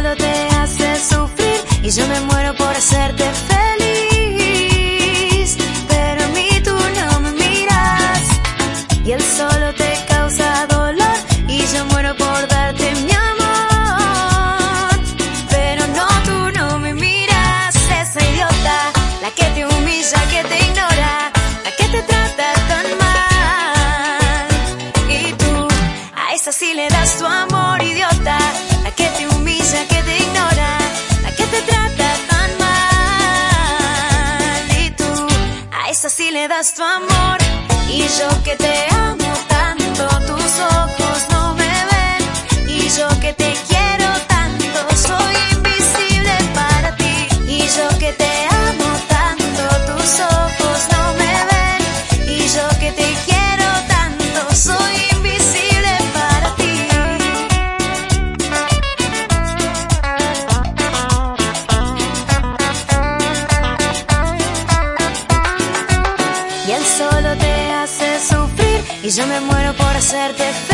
solo te hace sufrir y yo me muero por hacerte feliz. Pero a mí tú no me miras y él solo te causa dolor y yo muero por darte mi amor. Pero no, tú no me miras, esa idiota, la que te humilla, que te ignora, la que te trata tan mal. Y tú a esa sí le das tu amor, idiota, la que te humilla, que te ignora, la que te trata tan mal. Y tú a esa sí le das tu amor. Y yo que te amo tanto, tus ojos no me ven. Y yo que te quiero tanto, soy invisible para ti. Y yo que te amo tanto, tus ojos no me ven. Y yo que te quiero tanto, soy invisible para ti. Y él solo te hace sufrir y yo me muero por hacerte feliz.